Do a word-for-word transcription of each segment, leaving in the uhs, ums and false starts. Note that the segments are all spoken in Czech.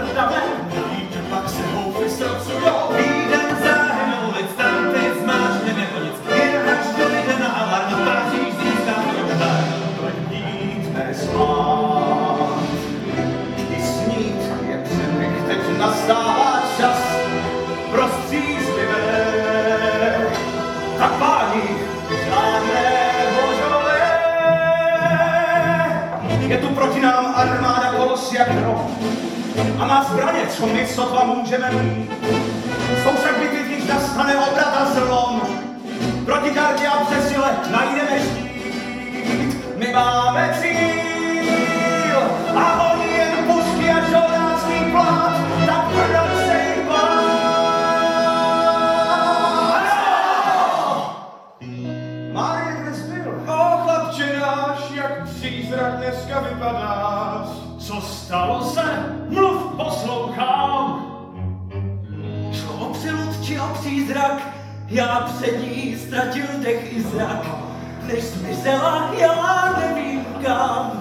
tam nejít, pak se houfy srocujou. Výjdem zájem na ulic, tam ty zmáčne nebo nic. Jen až dojde na alarm, Paříž získá prohár. Pletnít nespát i snít je přebyk, teď nastává čas pro střízlivé. Tak páni, žádné božové. Je tu proti nám armáda kolos jak rok a má zbraně, co my sotva můžeme mít. Jsou však bitvy, když nastane obrat a zlom. Proti kardě a přesile najdeme štít. My máme cíl a oni jen pustí a žoldácký plát. Tak proč se jim bát? Márie, kde jsi byl? O, chlapče náš, jak přízrak dneska vypadáš. Co stalo se? Mluv, poslouchám. Šlo o přelud či o přízrak, já před ní ztratil dech i zrak. Než zmizela, já nevím kam.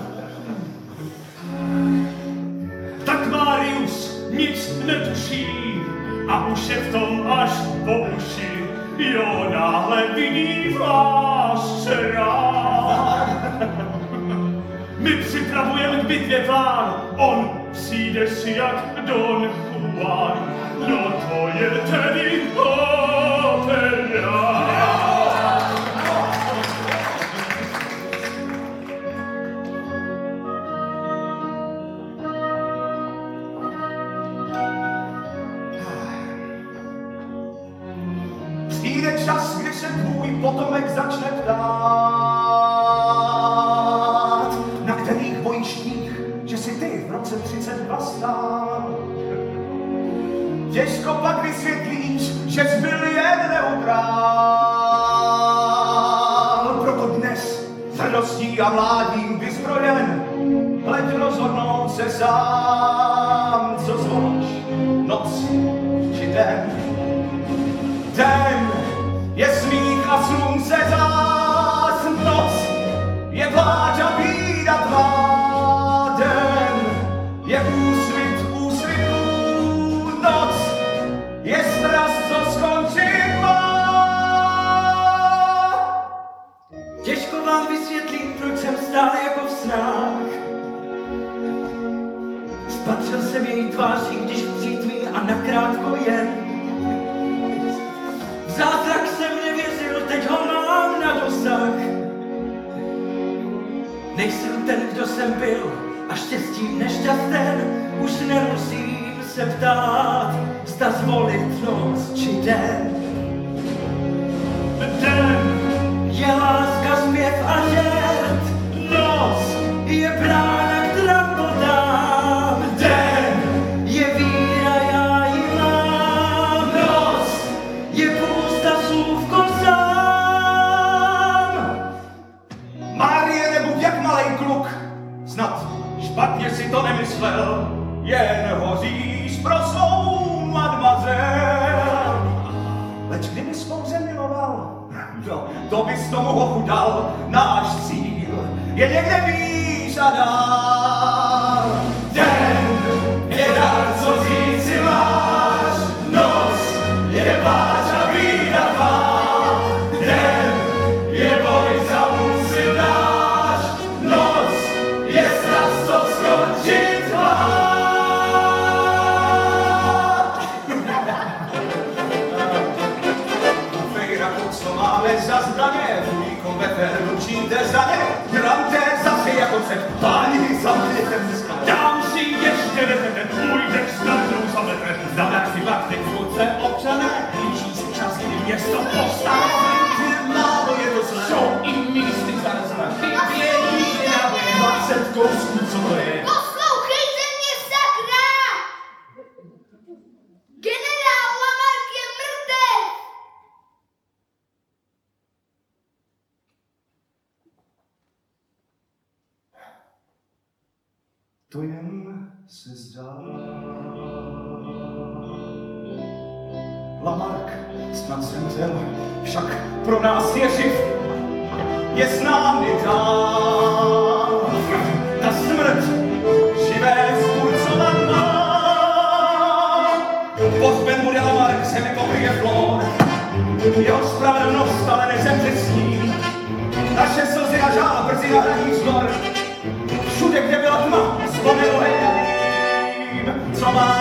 Tak Marius nic netuší a už je v tom až po uši. Jo, náhle vidí v lásce rád. My připravujeme k bitvě plán, on přijde si jak Don Juan. No to je tedy opera. Přijde čas, kdy se tvůj potomek začne ptát, na kterých bojištích, že si ty v roce třicet dva stál. Těžko pak vysvětlíš, že jsi byl jen neutrál. Proto dnes s hrdostí a mládím vyzbrojen, hled rozhodnout se sám, co zvolíš, noc či den. Den je smích a slunce zás, noc je pláč a bída tvá. Den je úsvit úsvitů, noc je strast, co skončit má. Těžko vám vysvětlím, proč jsem stál jako v snách. Spatřil jsem její tvář, i když přítmí a nakrátko jen. V zázrak jsem nevěřil, teď ho mám na dosah. Nejsem ten, kdo jsem byl, a štěstím nešťasten. Už nemusím se ptát, zda zvolit noc či den. Den Je láska, zpěv a žert, noc je brána k drapotám. den Je víra, já ji mám, noc je půsta slůvko sám. Márie, nebuď jak malej kluk, snad špatně si to nemyslel, jen hoříš pro svou mademoiselle. Leč kdyby svou zem miloval, no, to bys tomu hochu dal. Náš cíl je někde výš a dál. Den je dar, co říci máš, noc je pláč a bída tvá. Den je boj za úsvit náš, noc je strast, co skončit má. Co máme za zbraně, vůjko veter ručíte za ně, gramte zase jako před páni zamkněte dneska. Dám si ještě vezete, půjde s každou zamete. Zadák si vakty v ruce, občané, blíží se čas, kdy město povstane. Málo je to zlé. Jsou i místy zaraz na chybění, dvacet kousků, co to je? Poslouchejte mě, sakra! Generál Lamarck je mrtev! To jen se zdá. Lamarck snad zemřel, však pro nás je živ, je s námi dál. Ta smrt živé zburcovat má. Lamarck